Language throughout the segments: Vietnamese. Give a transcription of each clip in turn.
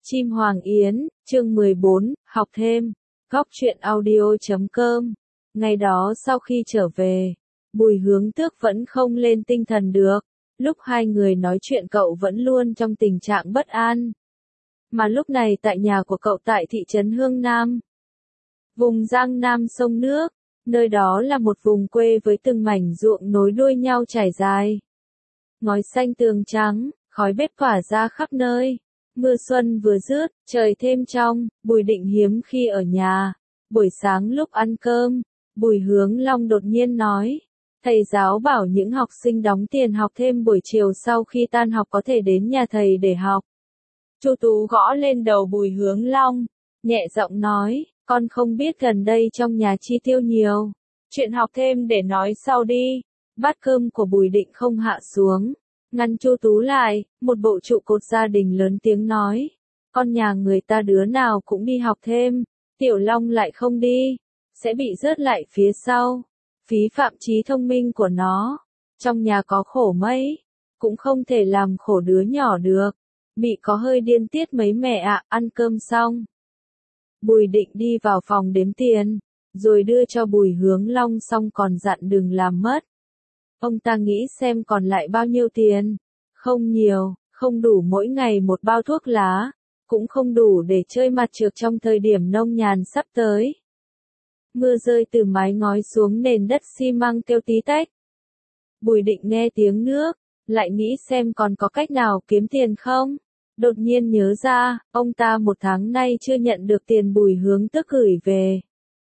Chim Hoàng Yến, chương 14, học thêm. Góc truyện audio.com. Ngày đó sau khi trở về, Bùi Hướng Tước vẫn không lên tinh thần được. Lúc hai người nói chuyện cậu vẫn luôn trong tình trạng bất an. Mà lúc này tại nhà của cậu tại thị trấn Hương Nam, vùng Giang Nam sông nước, nơi đó là một vùng quê với từng mảnh ruộng nối đuôi nhau trải dài. Ngói xanh tường trắng, khói bếp tỏa ra khắp nơi. Mưa xuân vừa dứt, trời thêm trong, Bùi Định hiếm khi ở nhà. Buổi sáng lúc ăn cơm, Bùi Hướng Long đột nhiên nói, thầy giáo bảo những học sinh đóng tiền học thêm buổi chiều sau khi tan học có thể đến nhà thầy để học. Chu Tú gõ lên đầu Bùi Hướng Long, nhẹ giọng nói, con không biết gần đây trong nhà chi tiêu nhiều. Chuyện học thêm để nói sau đi. Bát cơm của Bùi Định không hạ xuống, ngăn Chu Tú lại, một bộ trụ cột gia đình lớn tiếng nói, con nhà người ta đứa nào cũng đi học thêm, Tiểu Long lại không đi, sẽ bị rớt lại phía sau, phí phạm trí thông minh của nó, trong nhà có khổ mấy, cũng không thể làm khổ đứa nhỏ được, bị có hơi điên tiết mấy mẹ ạ. Ăn cơm xong, Bùi Định đi vào phòng đếm tiền, rồi đưa cho Bùi Hướng Long xong còn dặn đừng làm mất. Ông ta nghĩ xem còn lại bao nhiêu tiền, không nhiều, không đủ mỗi ngày một bao thuốc lá, cũng không đủ để chơi mặt trược trong thời điểm nông nhàn sắp tới. Mưa rơi từ mái ngói xuống nền đất xi măng kêu tí tách. Bùi Định nghe tiếng nước, lại nghĩ xem còn có cách nào kiếm tiền không. Đột nhiên nhớ ra, ông ta một tháng nay chưa nhận được tiền Bùi Hướng Tước gửi về.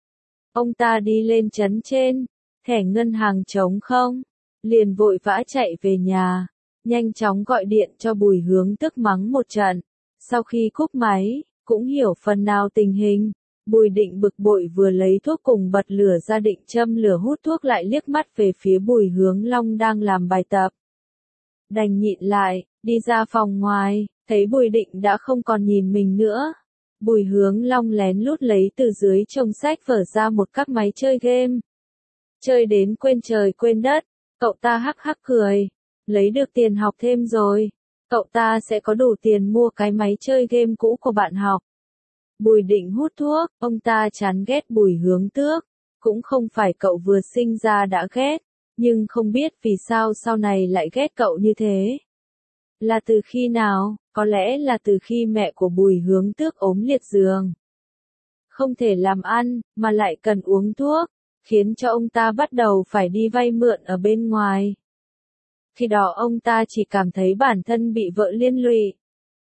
Ông ta đi lên trấn trên, thẻ ngân hàng trống không, liền vội vã chạy về nhà, nhanh chóng gọi điện cho Bùi Hướng Tước mắng một trận. Sau khi cúp máy, cũng hiểu phần nào tình hình, Bùi Định bực bội vừa lấy thuốc cùng bật lửa ra định châm lửa hút thuốc lại liếc mắt về phía Bùi Hướng Long đang làm bài tập. Đành nhịn lại, đi ra phòng ngoài, thấy Bùi Định đã không còn nhìn mình nữa. Bùi Hướng Long lén lút lấy từ dưới chồng sách vở ra một các máy chơi game. Chơi đến quên trời quên đất, cậu ta hắc hắc cười, lấy được tiền học thêm rồi, cậu ta sẽ có đủ tiền mua cái máy chơi game cũ của bạn học. Bùi Định hút thuốc, ông ta chán ghét Bùi Hướng Tước, cũng không phải cậu vừa sinh ra đã ghét, nhưng không biết vì sao sau này lại ghét cậu như thế. Là từ khi nào? Có lẽ là từ khi mẹ của Bùi Hướng Tước ốm liệt giường, không thể làm ăn, mà lại cần uống thuốc, khiến cho ông ta bắt đầu phải đi vay mượn ở bên ngoài. Khi đó ông ta chỉ cảm thấy bản thân bị vợ liên lụy.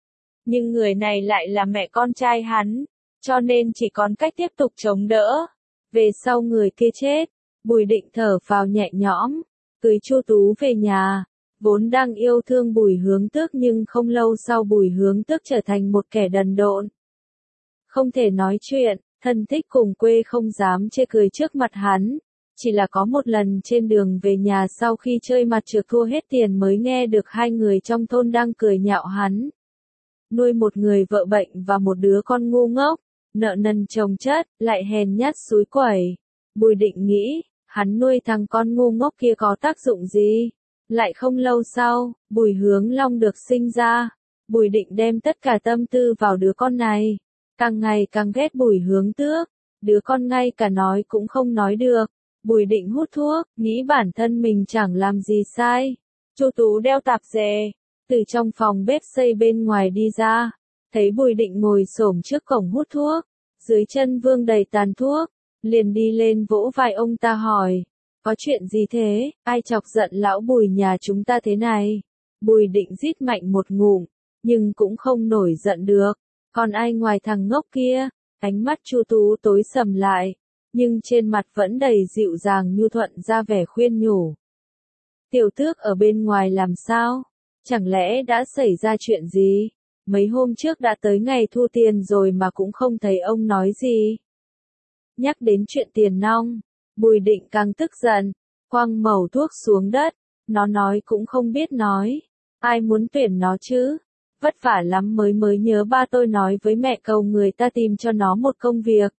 Nhưng người này lại là mẹ con trai hắn, cho nên chỉ còn cách tiếp tục chống đỡ. Về sau người kia chết, Bùi Định thở phào nhẹ nhõm, cưới Chu Tú về nhà. Vốn đang yêu thương Bùi Hướng Tước nhưng không lâu sau Bùi Hướng Tước trở thành một kẻ đần độn. Không thể nói chuyện, thân thích cùng quê không dám chê cười trước mặt hắn. Chỉ là có một lần trên đường về nhà sau khi chơi mặt trược thua hết tiền mới nghe được hai người trong thôn đang cười nhạo hắn. Nuôi một người vợ bệnh và một đứa con ngu ngốc, nợ nần chồng chất, lại hèn nhát xúi quẩy. Bùi Định nghĩ, hắn nuôi thằng con ngu ngốc kia có tác dụng gì? Lại không lâu sau, Bùi Hướng Long được sinh ra. Bùi Định đem tất cả tâm tư vào đứa con này. Càng ngày càng ghét Bùi Hướng Tước. Đứa con ngay cả nói cũng không nói được. Bùi Định hút thuốc, nghĩ bản thân mình chẳng làm gì sai. Chu Tú đeo tạp dề, từ trong phòng bếp xây bên ngoài đi ra. Thấy Bùi Định ngồi xổm trước cổng hút thuốc. Dưới chân vương đầy tàn thuốc. Liền đi lên vỗ vai ông ta hỏi. Có chuyện gì thế, ai chọc giận lão Bùi nhà chúng ta thế này? Bùi Định rít mạnh một ngụm, nhưng cũng không nổi giận được. Còn ai ngoài thằng ngốc kia? Ánh mắt Chu Tú tối sầm lại, nhưng trên mặt vẫn đầy dịu dàng nhu thuận ra vẻ khuyên nhủ. Tiểu Tước ở bên ngoài làm sao? Chẳng lẽ đã xảy ra chuyện gì? Mấy hôm trước đã tới ngày thu tiền rồi mà cũng không thấy ông nói gì. Nhắc đến chuyện tiền nong, Bùi Định càng tức giận, quăng mẩu thuốc xuống đất, nó nói cũng không biết nói, ai muốn tuyển nó chứ, vất vả lắm mới nhớ ba tôi nói với mẹ cầu người ta tìm cho nó một công việc.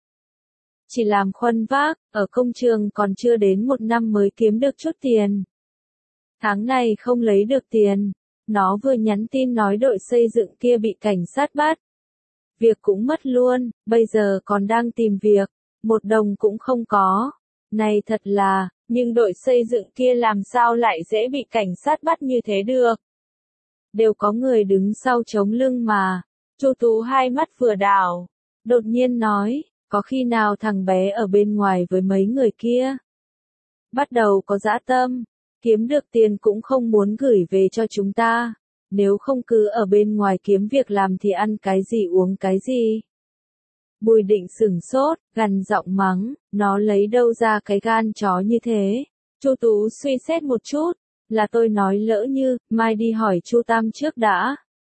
Chỉ làm khuân vác, ở công trường còn chưa đến một năm mới kiếm được chút tiền. Tháng này không lấy được tiền, nó vừa nhắn tin nói đội xây dựng kia bị cảnh sát bắt. việc cũng mất luôn, bây giờ còn đang tìm việc, 1 đồng cũng không có. Này thật là, nhưng đội xây dựng kia làm sao lại dễ bị cảnh sát bắt như thế được? Đều có người đứng sau chống lưng mà. Chu Tú hai mắt vừa đảo, đột nhiên nói, có khi nào thằng bé ở bên ngoài với mấy người kia? Bắt đầu có dã tâm, kiếm được tiền cũng không muốn gửi về cho chúng ta. Nếu không cứ ở bên ngoài kiếm việc làm thì ăn cái gì uống cái gì? Bùi Định sửng sốt, gằn giọng mắng, nó lấy đâu ra cái gan chó như thế? Chu Tú suy xét một chút, là tôi nói lỡ như, mai đi hỏi Chu Tam trước đã.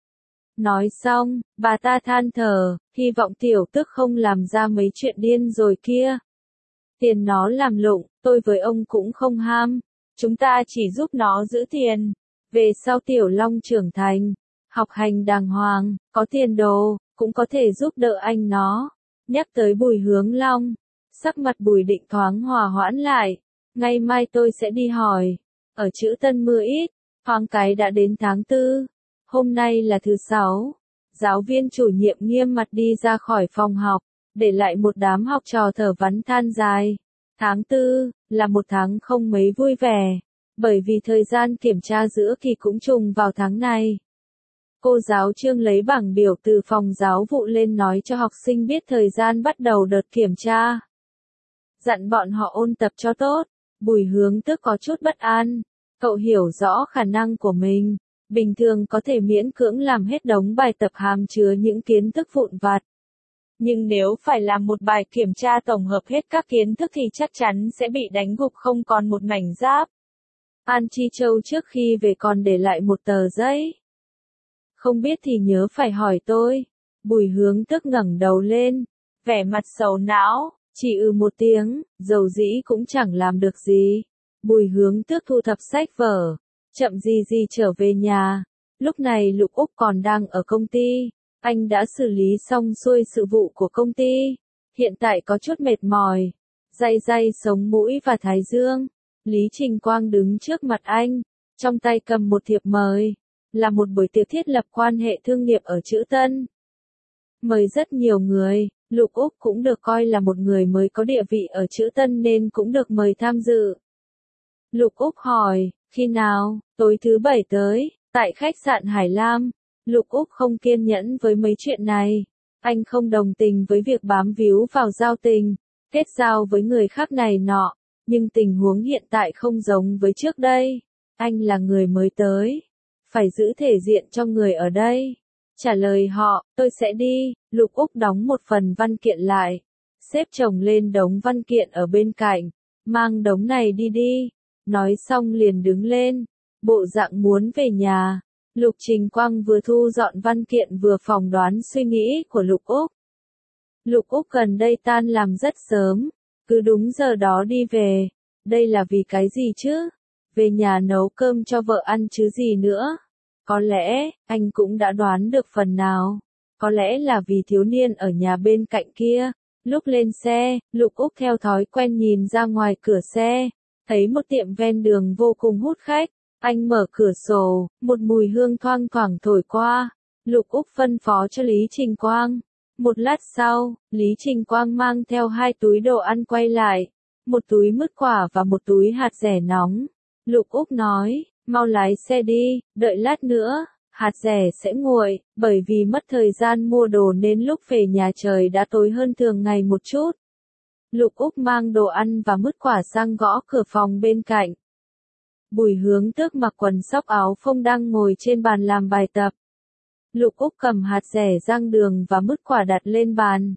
Nói xong, bà ta than thở, hy vọng tiểu tức không làm ra mấy chuyện điên rồi kia. Tiền nó làm lụng, tôi với ông cũng không ham, chúng ta chỉ giúp nó giữ tiền. Về sau Tiểu Long trưởng thành, học hành đàng hoàng, có tiền đồ, cũng có thể giúp đỡ anh nó. Nhắc tới Bùi Hướng Long, sắc mặt Bùi Định thoáng hòa hoãn lại. Ngày mai tôi sẽ đi hỏi. Ở Chữ Tân mưa ít, thoáng cái đã đến tháng 4. Hôm nay là thứ 6. Giáo viên chủ nhiệm nghiêm mặt đi ra khỏi phòng học, để lại một đám học trò thở vắn than dài. Tháng 4 là một tháng không mấy vui vẻ, bởi vì thời gian kiểm tra giữa kỳ cũng trùng vào tháng này. Cô giáo Trương lấy bảng biểu từ phòng giáo vụ lên nói cho học sinh biết thời gian bắt đầu đợt kiểm tra. Dặn bọn họ ôn tập cho tốt. Bùi Hướng Tước có chút bất an. Cậu hiểu rõ khả năng của mình, bình thường có thể miễn cưỡng làm hết đống bài tập hàm chứa những kiến thức vụn vặt. Nhưng nếu phải làm một bài kiểm tra tổng hợp hết các kiến thức thì chắc chắn sẽ bị đánh gục không còn một mảnh giáp. An Chi Châu trước khi về còn để lại một tờ giấy. Không biết thì nhớ phải hỏi tôi. Bùi Hướng Tước ngẩng đầu lên, vẻ mặt sầu não, chỉ một tiếng, dầu dĩ cũng chẳng làm được gì. Bùi Hướng Tước thu thập sách vở, chậm gì gì trở về nhà. Lúc này Lục Úc còn đang ở công ty, anh đã xử lý xong xuôi sự vụ của công ty, hiện tại có chút mệt mỏi, day day sống mũi và thái dương. Lý Trình Quang đứng trước mặt anh, trong tay cầm một thiệp mời, là một buổi tiệc thiết lập quan hệ thương nghiệp ở Chữ Tân. Mời rất nhiều người, Lục Úc cũng được coi là một người mới có địa vị ở Chữ Tân nên cũng được mời tham dự. Lục Úc hỏi, khi nào? Tối thứ 7 tới, tại khách sạn Hải Lam. Lục Úc không kiên nhẫn với mấy chuyện này. Anh không đồng tình với việc bám víu vào giao tình, kết giao với người khác này nọ. Nhưng tình huống hiện tại không giống với trước đây. Anh là người mới tới, phải giữ thể diện cho người ở đây. Trả lời họ, tôi sẽ đi. Lục Úc đóng một phần văn kiện lại, xếp chồng lên đống văn kiện ở bên cạnh. Mang đống này đi đi. Nói xong liền đứng lên, bộ dạng muốn về nhà. Lục Trình Quang vừa thu dọn văn kiện vừa phỏng đoán suy nghĩ của Lục Úc. Lục Úc gần đây tan làm rất sớm, cứ đúng giờ đó đi về. Đây là vì cái gì chứ? Về nhà nấu cơm cho vợ ăn chứ gì nữa? Có lẽ, anh cũng đã đoán được phần nào. Có lẽ là vì thiếu niên ở nhà bên cạnh kia. Lúc lên xe, Lục Úc theo thói quen nhìn ra ngoài cửa xe, thấy một tiệm ven đường vô cùng hút khách. Anh mở cửa sổ, một mùi hương thoang thoảng thổi qua. Lục Úc phân phó cho Lý Trình Quang. Một lát sau, Lý Trình Quang mang theo 2 túi đồ ăn quay lại, một túi mứt quả và một túi hạt dẻ nóng. Lục Úc nói, mau lái xe đi, đợi lát nữa, hạt dẻ sẽ nguội, bởi vì mất thời gian mua đồ nên lúc về nhà trời đã tối hơn thường ngày một chút. Lục Úc mang đồ ăn và mứt quả sang gõ cửa phòng bên cạnh. Bùi Hướng Tước mặc quần sóc áo phông đang ngồi trên bàn làm bài tập. Lục Úc cầm hạt dẻ rang đường và mứt quả đặt lên bàn.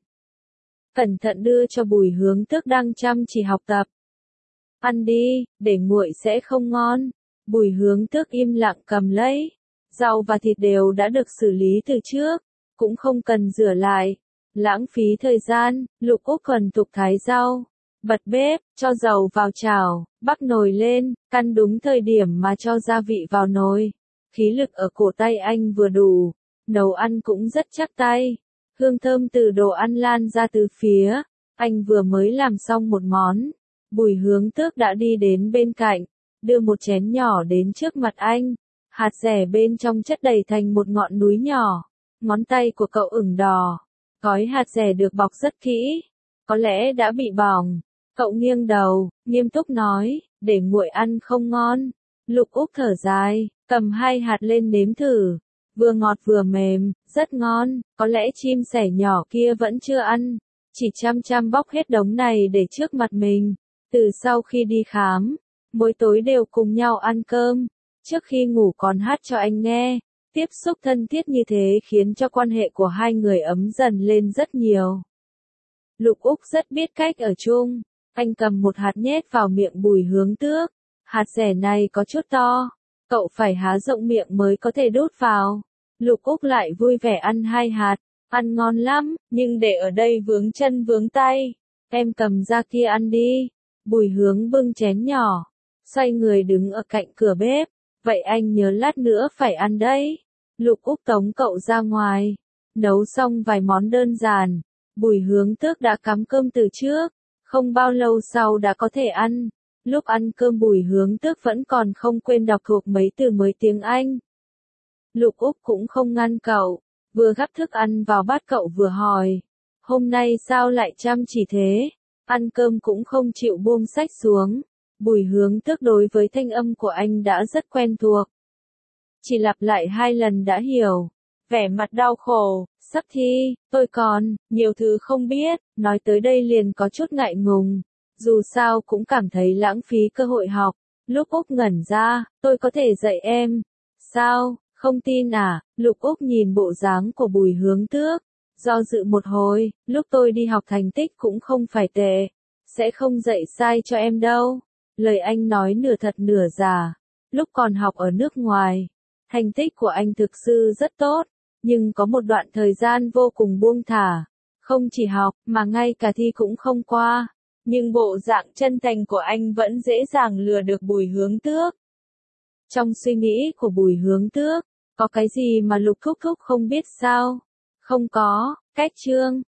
Cẩn thận đưa cho Bùi Hướng Tước đang chăm chỉ học tập. Ăn đi, để nguội sẽ không ngon. Bùi Hướng Tước im lặng cầm lấy. Rau và thịt đều đã được xử lý từ trước, cũng không cần rửa lại. Lãng phí thời gian, Lục Úc thuần thục thái rau. Bật bếp, cho dầu vào chảo, bắc nồi lên, căn đúng thời điểm mà cho gia vị vào nồi. Khí lực ở cổ tay anh vừa đủ, nấu ăn cũng rất chắc tay. Hương thơm từ đồ ăn lan ra từ phía. Anh vừa mới làm xong một món. Bùi Hướng Tước đã đi đến bên cạnh, đưa một chén nhỏ đến trước mặt anh. Hạt dẻ bên trong chất đầy thành một ngọn núi nhỏ. Ngón tay của cậu ửng đỏ, Gói hạt dẻ được bọc rất kỹ, có lẽ đã bị bỏng. Cậu nghiêng đầu, nghiêm túc nói, để nguội ăn không ngon. Lục Úc thở dài, cầm 2 hạt lên nếm thử. Vừa ngọt vừa mềm, rất ngon, có lẽ chim sẻ nhỏ kia vẫn chưa ăn. Chỉ chăm chăm bóc hết đống này để trước mặt mình. Từ sau khi đi khám, mỗi tối đều cùng nhau ăn cơm. Trước khi ngủ còn hát cho anh nghe. Tiếp xúc thân thiết như thế khiến cho quan hệ của hai người ấm dần lên rất nhiều. Lục Úc rất biết cách ở chung. Anh cầm một hạt nhét vào miệng Bùi Hướng Tước. Hạt dẻ này có chút to. Cậu phải há rộng miệng mới có thể đút vào. Lục Úc lại vui vẻ ăn 2 hạt. Ăn ngon lắm, nhưng để ở đây vướng chân vướng tay. Em cầm ra kia ăn đi. Bùi Hướng bưng chén nhỏ. Xoay người đứng ở cạnh cửa bếp. Vậy anh nhớ lát nữa phải ăn đấy. Lục Úc tống cậu ra ngoài. Nấu xong vài món đơn giản. Bùi Hướng Tước đã cắm cơm từ trước. Không bao lâu sau đã có thể ăn. Lúc ăn cơm Bùi Hướng Tước vẫn còn không quên đọc thuộc mấy từ mới tiếng Anh. Lục Úc cũng không ngăn cậu. Vừa gắp thức ăn vào bát cậu vừa hỏi. Hôm nay sao lại chăm chỉ thế? Ăn cơm cũng không chịu buông sách xuống. Bùi Hướng Tước đối với thanh âm của anh đã rất quen thuộc. Chỉ lặp lại 2 lần đã hiểu. Vẻ mặt đau khổ, sắp thi, tôi còn, nhiều thứ không biết, nói tới đây liền có chút ngại ngùng. Dù sao cũng cảm thấy lãng phí cơ hội học. Lúc Úc ngẩn ra, tôi có thể dạy em. Sao, không tin à? Lục Úc nhìn bộ dáng của Bùi Hướng Tước. Do dự một hồi, lúc tôi đi học thành tích cũng không phải tệ. Sẽ không dạy sai cho em đâu. Lời anh nói nửa thật nửa giả. Lúc còn học ở nước ngoài, thành tích của anh thực sự rất tốt. Nhưng có một đoạn thời gian vô cùng buông thả. Không chỉ học, mà ngay cả thi cũng không qua. Nhưng bộ dạng chân thành của anh vẫn dễ dàng lừa được Bùi Hướng Tước. Trong suy nghĩ của Bùi Hướng Tước, có cái gì mà Lục Thúc Thúc không biết sao? Không có, cách chương.